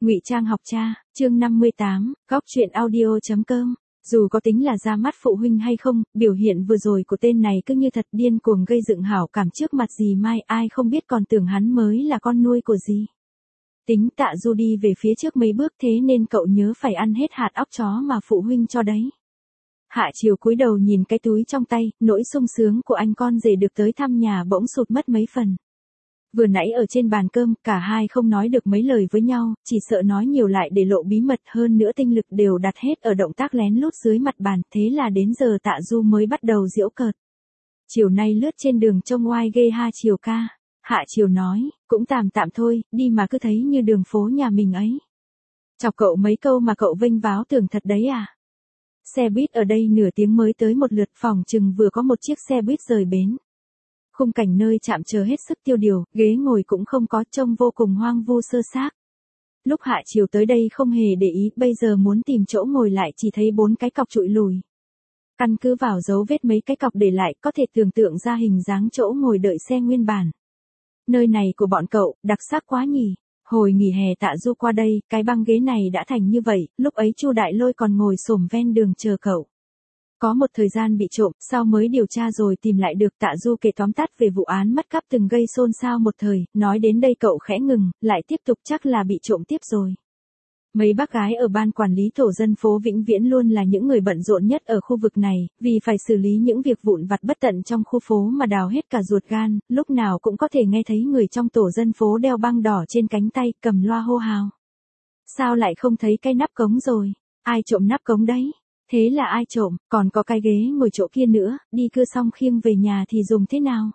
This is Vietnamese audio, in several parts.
Ngụy Trang học cha, chương 58, góc truyện audio.com. Dù có tính là ra mắt phụ huynh hay không, biểu hiện vừa rồi của tên này cứ như thật điên cuồng gây dựng hảo cảm trước mặt dì Mai, ai không biết còn tưởng hắn mới là con nuôi của dì. Tính Tạ Du đi về phía trước mấy bước, thế nên cậu nhớ phải ăn hết hạt óc chó mà phụ huynh cho đấy. Hạ Chiều cúi đầu nhìn cái túi trong tay, nỗi sung sướng của anh con rể được tới thăm nhà bỗng sụt mất mấy phần. Vừa nãy ở trên bàn cơm, cả hai không nói được mấy lời với nhau, chỉ sợ nói nhiều lại để lộ bí mật, hơn nữa tinh lực đều đặt hết ở động tác lén lút dưới mặt bàn, thế là đến giờ Tạ Du mới bắt đầu giễu cợt. Chiều nay lướt trên đường trông oai ghê ha Chiều ca. Hạ Chiều nói, cũng tạm tạm thôi, đi mà cứ thấy như đường phố nhà mình ấy. Chọc cậu mấy câu mà cậu vênh váo tưởng thật đấy à? Xe buýt ở đây nửa tiếng mới tới một lượt, phòng chừng vừa có một chiếc xe buýt rời bến. Khung cảnh nơi trạm chờ hết sức tiêu điều, ghế ngồi cũng không có, trông vô cùng hoang vu sơ xác. Lúc Hạ Chiều tới đây không hề để ý, bây giờ muốn tìm chỗ ngồi lại chỉ thấy 4 cái cọc trụi lùi. Căn cứ vào dấu vết mấy cái cọc để lại, có thể tưởng tượng ra hình dáng chỗ ngồi đợi xe nguyên bản. Nơi này của bọn cậu, đặc sắc quá nhỉ. Hồi nghỉ hè Tạ Du qua đây, cái băng ghế này đã thành như vậy, lúc ấy Chu Đại Lôi còn ngồi xổm ven đường chờ cậu. Có một thời gian bị trộm, sau mới điều tra rồi tìm lại được. Tạ Du kể tóm tắt về vụ án mất cắp từng gây xôn xao một thời, nói đến đây cậu khẽ ngừng, lại tiếp tục chắc là bị trộm tiếp rồi. Mấy bác gái ở ban quản lý tổ dân phố vĩnh viễn luôn là những người bận rộn nhất ở khu vực này, vì phải xử lý những việc vụn vặt bất tận trong khu phố mà đào hết cả ruột gan, lúc nào cũng có thể nghe thấy người trong tổ dân phố đeo băng đỏ trên cánh tay, cầm loa hô hào. Sao lại không thấy cái nắp cống rồi? Ai trộm nắp cống đấy? Thế là ai trộm? Còn có cái ghế ngồi chỗ kia nữa, đi cưa xong khiêng về nhà thì dùng thế nào?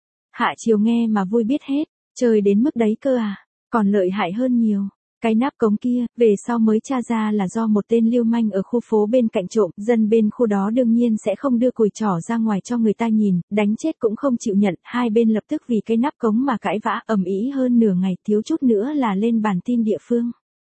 Hạ Chiều nghe mà vui biết hết, trời đến mức đấy cơ à? Còn lợi hại hơn nhiều. Cái nắp cống kia, về sau mới tra ra là do một tên lưu manh ở khu phố bên cạnh trộm, dân bên khu đó đương nhiên sẽ không đưa cùi trỏ ra ngoài cho người ta nhìn, đánh chết cũng không chịu nhận, hai bên lập tức vì cái nắp cống mà cãi vã ầm ĩ hơn nửa ngày, thiếu chút nữa là lên bản tin địa phương.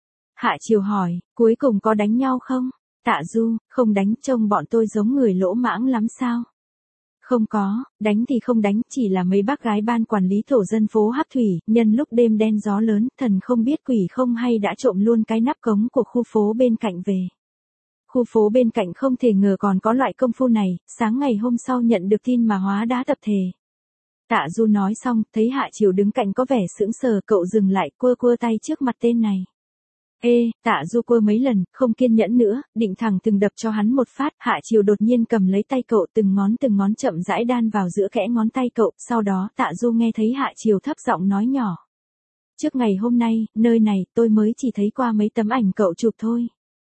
Hạ Chiều hỏi, cuối cùng có đánh nhau không? Tạ Du, không đánh, trông bọn tôi giống người lỗ mãng lắm sao? Không có, đánh thì không đánh, chỉ là mấy bác gái ban quản lý tổ dân phố Hắc Thủy, nhân lúc đêm đen gió lớn, thần không biết quỷ không hay đã trộm luôn cái nắp cống của khu phố bên cạnh về. Khu phố bên cạnh không thể ngờ còn có loại công phu này, sáng ngày hôm sau nhận được tin mà hóa đá tập thể. Tạ Du nói xong, thấy Hạ Chiều đứng cạnh có vẻ sững sờ, cậu dừng lại, quơ quơ tay trước mặt tên này. Tạ Du quơ mấy lần, không kiên nhẫn nữa, định thẳng từng đập cho hắn một phát. Hạ Chiều đột nhiên cầm lấy tay cậu, từng ngón chậm rãi đan vào giữa kẽ ngón tay cậu, sau đó Tạ Du nghe thấy Hạ Chiều thấp giọng nói nhỏ. Trước ngày hôm nay, nơi này, tôi mới chỉ thấy qua mấy tấm ảnh cậu chụp thôi.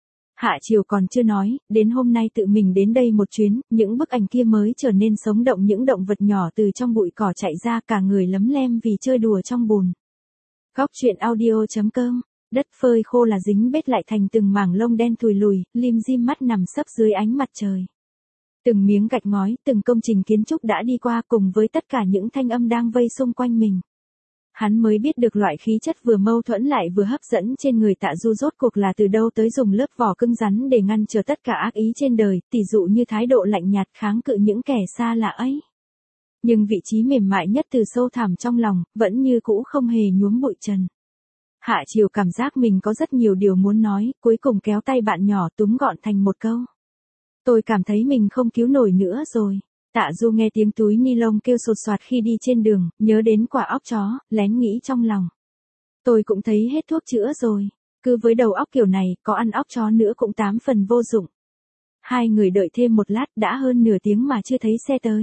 Hạ Chiều còn chưa nói, đến hôm nay tự mình đến đây một chuyến, những bức ảnh kia mới trở nên sống động, những động vật nhỏ từ trong bụi cỏ chạy ra, cả người lấm lem vì chơi đùa trong bùn. Góc truyện audio.com. Đất phơi khô là dính bết lại thành từng mảng lông đen thùi lùi, lim dim mắt nằm sấp dưới ánh mặt trời. Từng miếng gạch ngói, từng công trình kiến trúc đã đi qua cùng với tất cả những thanh âm đang vây xung quanh mình. Hắn mới biết được loại khí chất vừa mâu thuẫn lại vừa hấp dẫn trên người Tạ Du rốt cuộc là từ đâu tới, dùng lớp vỏ cứng rắn để ngăn trở tất cả ác ý trên đời, tỉ dụ như thái độ lạnh nhạt kháng cự những kẻ xa lạ ấy. Nhưng vị trí mềm mại nhất từ sâu thẳm trong lòng, vẫn như cũ không hề nhuốm bụi trần. Hạ Chiều cảm giác mình có rất nhiều điều muốn nói, cuối cùng kéo tay bạn nhỏ túm gọn thành một câu. Tôi cảm thấy mình không cứu nổi nữa rồi. Tạ Du nghe tiếng túi ni lông kêu sột soạt khi đi trên đường, nhớ đến quả óc chó, lén nghĩ trong lòng. Tôi cũng thấy hết thuốc chữa rồi. Cứ với đầu óc kiểu này, có ăn óc chó nữa cũng 8 phần vô dụng. Hai người đợi thêm một lát, đã hơn nửa tiếng mà chưa thấy xe tới.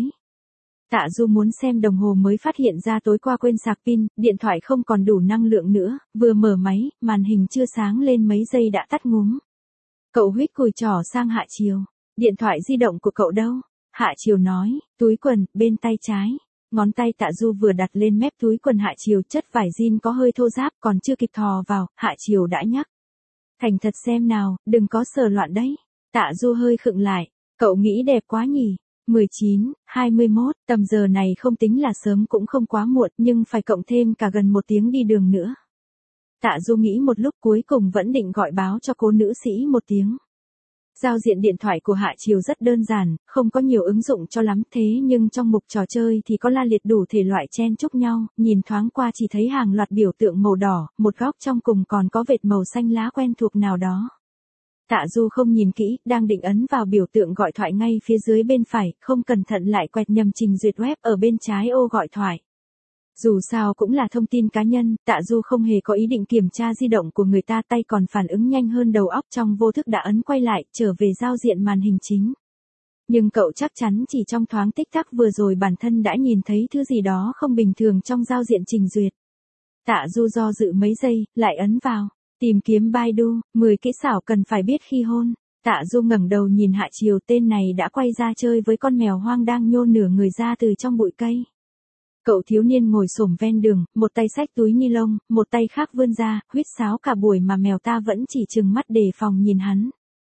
Tạ Du muốn xem đồng hồ mới phát hiện ra tối qua quên sạc pin, điện thoại không còn đủ năng lượng nữa, vừa mở máy, màn hình chưa sáng lên mấy giây đã tắt ngúm. Cậu huých cùi trỏ sang Hạ Chiều. Điện thoại di động của cậu đâu? Hạ Chiều nói, túi quần, bên tay trái. Ngón tay Tạ Du vừa đặt lên mép túi quần Hạ Chiều, chất vải jean có hơi thô ráp, còn chưa kịp thò vào, Hạ Chiều đã nhắc. Thành thật xem nào, đừng có sờ loạn đấy. Tạ Du hơi khựng lại, cậu nghĩ đẹp quá nhỉ? 19, 21, tầm giờ này không tính là sớm cũng không quá muộn, nhưng phải cộng thêm cả gần 1 tiếng đi đường nữa. Tạ Du nghĩ một lúc cuối cùng vẫn định gọi báo cho cô nữ sĩ một tiếng. Giao diện điện thoại của Hạ Chiều rất đơn giản, không có nhiều ứng dụng cho lắm thế nhưng trong mục trò chơi thì có la liệt đủ thể loại chen chúc nhau, nhìn thoáng qua chỉ thấy hàng loạt biểu tượng màu đỏ, một góc trong cùng còn có vệt màu xanh lá quen thuộc nào đó. Tạ Du không nhìn kỹ, đang định ấn vào biểu tượng gọi thoại ngay phía dưới bên phải, không cẩn thận lại quẹt nhầm trình duyệt web ở bên trái ô gọi thoại. Dù sao cũng là thông tin cá nhân, Tạ Du không hề có ý định kiểm tra di động của người ta, tay còn phản ứng nhanh hơn đầu óc, trong vô thức đã ấn quay lại, trở về giao diện màn hình chính. Nhưng cậu chắc chắn chỉ trong thoáng tích tắc vừa rồi bản thân đã nhìn thấy thứ gì đó không bình thường trong giao diện trình duyệt. Tạ Du do dự mấy giây, lại ấn vào. Tìm kiếm Baidu, 10 kỹ xảo cần phải biết khi hôn. Tạ Du ngẩng đầu nhìn Hạ Chiều, tên này đã quay ra chơi với con mèo hoang đang nhô nửa người ra từ trong bụi cây. Cậu thiếu niên ngồi xổm ven đường, một tay xách túi ni lông, một tay khác vươn ra, huýt sáo cả buổi mà mèo ta vẫn chỉ trừng mắt đề phòng nhìn hắn.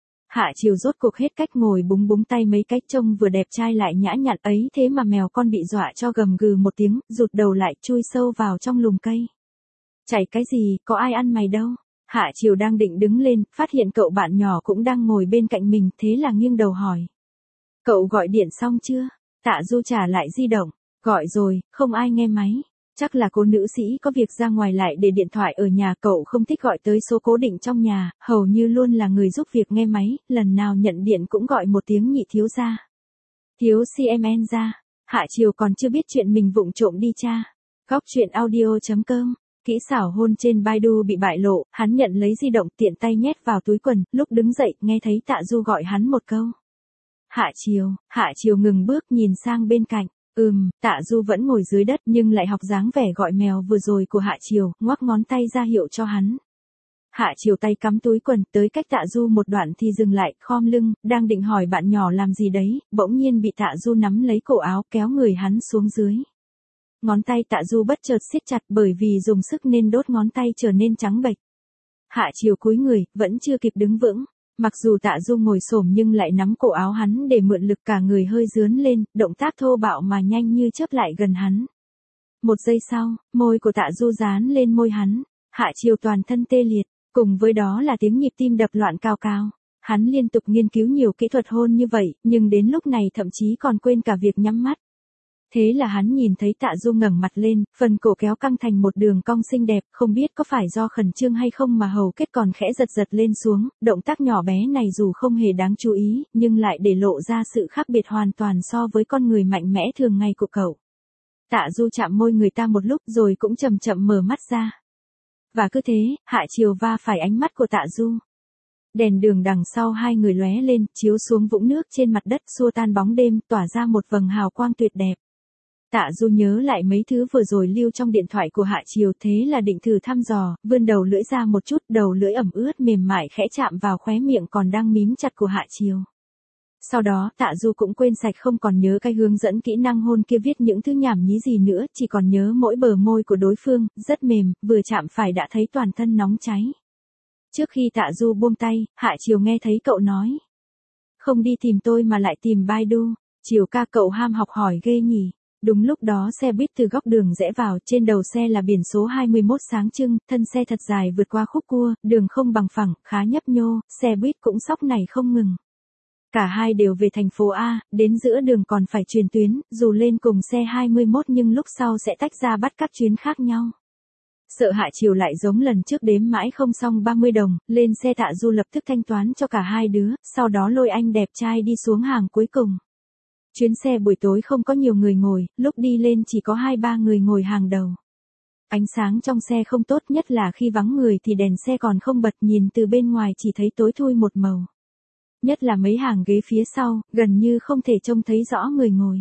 Hạ Chiều rốt cuộc hết cách, ngồi búng búng tay mấy cách, trông vừa đẹp trai lại nhã nhặn ấy thế mà mèo con bị dọa cho gầm gừ một tiếng, rụt đầu lại chui sâu vào trong lùm cây. Chạy cái gì, có ai ăn mày đâu. Hạ Chiều đang định đứng lên, phát hiện cậu bạn nhỏ cũng đang ngồi bên cạnh mình, thế là nghiêng đầu hỏi. Cậu gọi điện xong chưa? Tạ Du trả lại di động. Gọi rồi, không ai nghe máy. Chắc là cô nữ sĩ có việc ra ngoài lại để điện thoại ở nhà. Cậu không thích gọi tới số cố định trong nhà, hầu như luôn là người giúp việc nghe máy, lần nào nhận điện cũng gọi một tiếng nhị thiếu gia. Thiếu CMN ra. Hạ Chiều còn chưa biết chuyện mình vụng trộm đi tra. Góc truyện audio.com. Kỹ xảo hôn trên Baidu bị bại lộ, hắn nhận lấy di động tiện tay nhét vào túi quần, lúc đứng dậy nghe thấy Tạ Du gọi hắn một câu. Hạ Chiều ngừng bước nhìn sang bên cạnh. Tạ Du vẫn ngồi dưới đất nhưng lại học dáng vẻ gọi mèo vừa rồi của Hạ Chiều, ngoắc ngón tay ra hiệu cho hắn. Hạ Chiều tay cắm túi quần, tới cách Tạ Du một đoạn thì dừng lại, khom lưng, đang định hỏi bạn nhỏ làm gì đấy, bỗng nhiên bị Tạ Du nắm lấy cổ áo kéo người hắn xuống dưới. Ngón tay Tạ Du bất chợt siết chặt, bởi vì dùng sức nên đốt ngón tay trở nên trắng bệch. Hạ Chiều cúi người, vẫn chưa kịp đứng vững. Mặc dù Tạ Du ngồi xổm nhưng lại nắm cổ áo hắn để mượn lực, cả người hơi rướn lên, động tác thô bạo mà nhanh như chớp lại gần hắn. Một giây sau, môi của Tạ Du dán lên môi hắn. Hạ Chiều toàn thân tê liệt, cùng với đó là tiếng nhịp tim đập loạn cao cao. Hắn liên tục nghiên cứu nhiều kỹ thuật hôn như vậy, nhưng đến lúc này thậm chí còn quên cả việc nhắm mắt. Thế là hắn nhìn thấy Tạ Du ngẩng mặt lên, phần cổ kéo căng thành một đường cong xinh đẹp, không biết có phải do khẩn trương hay không mà hầu kết còn khẽ giật giật lên xuống, động tác nhỏ bé này dù không hề đáng chú ý, nhưng lại để lộ ra sự khác biệt hoàn toàn so với con người mạnh mẽ thường ngày của cậu. Tạ Du chạm môi người ta một lúc rồi cũng chậm chậm mở mắt ra. Và cứ thế, Hạ Chiều va phải ánh mắt của Tạ Du. Đèn đường đằng sau hai người lóe lên, chiếu xuống vũng nước trên mặt đất, xua tan bóng đêm, tỏa ra một vầng hào quang tuyệt đẹp. Tạ Du nhớ lại mấy thứ vừa rồi lưu trong điện thoại của Hạ Chiều, thế là định thử thăm dò, vươn đầu lưỡi ra một chút, đầu lưỡi ẩm ướt mềm mại khẽ chạm vào khóe miệng còn đang mím chặt của Hạ Chiều. Sau đó Tạ Du cũng quên sạch, không còn nhớ cái hướng dẫn kỹ năng hôn kia viết những thứ nhảm nhí gì nữa, chỉ còn nhớ mỗi bờ môi của đối phương, rất mềm, vừa chạm phải đã thấy toàn thân nóng cháy. Trước khi Tạ Du buông tay, Hạ Chiều nghe thấy cậu nói. Không đi tìm tôi mà lại tìm Baidu, Chiều ca cậu ham học hỏi ghê nhỉ. Đúng lúc đó xe buýt từ góc đường rẽ vào, trên đầu xe là biển số 21 sáng trưng, thân xe thật dài vượt qua khúc cua, đường không bằng phẳng, khá nhấp nhô, xe buýt cũng sóc này không ngừng. Cả hai đều về thành phố A, đến giữa đường còn phải chuyển tuyến, dù lên cùng xe 21 nhưng lúc sau sẽ tách ra bắt các chuyến khác nhau. Sợ Hạ Chiều lại giống lần trước đếm mãi không xong 30 đồng, lên xe Tạ Du lập tức thanh toán cho cả hai đứa, sau đó lôi anh đẹp trai đi xuống hàng cuối cùng. Chuyến xe buổi tối không có nhiều người ngồi, lúc đi lên chỉ có 2-3 người ngồi hàng đầu. Ánh sáng trong xe không tốt, nhất là khi vắng người thì đèn xe còn không bật, nhìn từ bên ngoài chỉ thấy tối thui một màu. Nhất là mấy hàng ghế phía sau, gần như không thể trông thấy rõ người ngồi.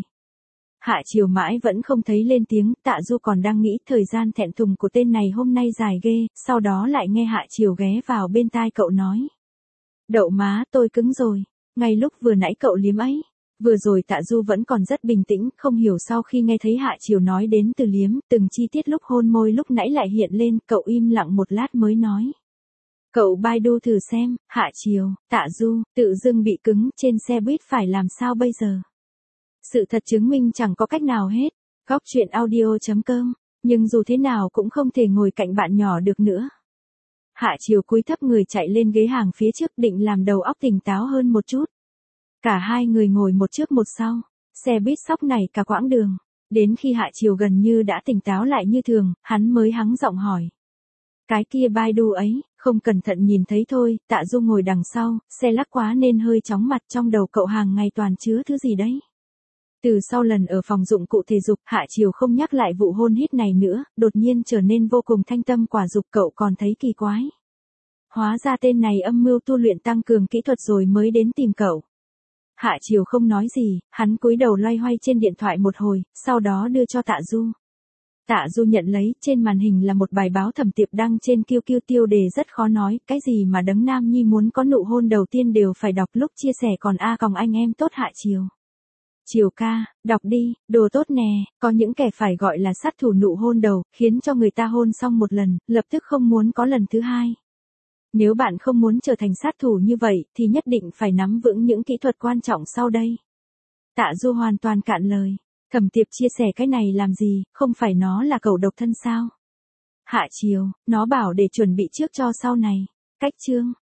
Hạ Chiều mãi vẫn không thấy lên tiếng, Tạ Du còn đang nghĩ thời gian thẹn thùng của tên này hôm nay dài ghê, sau đó lại nghe Hạ Chiều ghé vào bên tai cậu nói. Đậu má, tôi cứng rồi, ngay lúc vừa nãy cậu liếm ấy. Vừa rồi Tạ Du vẫn còn rất bình tĩnh, không hiểu sau khi nghe thấy Hạ Chiều nói đến từ liếm, từng chi tiết lúc hôn môi lúc nãy lại hiện lên, cậu im lặng một lát mới nói. Cậu Baidu thử xem, Hạ Chiều, Tạ Du, tự dưng bị cứng trên xe buýt phải làm sao bây giờ? Sự thật chứng minh chẳng có cách nào hết. Góc truyện audio.com, nhưng dù thế nào cũng không thể ngồi cạnh bạn nhỏ được nữa. Hạ Chiều cúi thấp người chạy lên ghế hàng phía trước định làm đầu óc tỉnh táo hơn một chút. Cả hai người ngồi một trước một sau, xe buýt sóc này cả quãng đường. Đến khi Hạ Chiều gần như đã tỉnh táo lại như thường, hắn mới hắng giọng hỏi. Cái kia Baidu ấy, không cẩn thận nhìn thấy thôi, Tạ Du ngồi đằng sau, xe lắc quá nên hơi chóng mặt, trong đầu cậu hàng ngày toàn chứa thứ gì đấy. Từ sau lần ở phòng dụng cụ thể dục, Hạ Chiều không nhắc lại vụ hôn hít này nữa, đột nhiên trở nên vô cùng thanh tâm quả dục, cậu còn thấy kỳ quái. Hóa ra tên này âm mưu tu luyện tăng cường kỹ thuật rồi mới đến tìm cậu. Hạ Chiều không nói gì, hắn cúi đầu loay hoay trên điện thoại một hồi, sau đó đưa cho Tạ Du. Tạ Du nhận lấy, trên màn hình là một bài báo Thẩm Tiệp đăng trên QQ, tiêu đề rất khó nói, cái gì mà đấng nam nhi muốn có nụ hôn đầu tiên đều phải đọc, lúc chia sẻ còn a còng anh em tốt Hạ Chiều. Chiều ca, đọc đi, đồ tốt nè, có những kẻ phải gọi là sát thủ nụ hôn đầu, khiến cho người ta hôn xong một lần, lập tức không muốn có lần thứ hai. Nếu bạn không muốn trở thành sát thủ như vậy, thì nhất định phải nắm vững những kỹ thuật quan trọng sau đây. Tạ Du hoàn toàn cạn lời. Thẩm Tiệp chia sẻ cái này làm gì, không phải nó là cậu độc thân sao? Hạ Chiều, nó bảo để chuẩn bị trước cho sau này. Cách chương.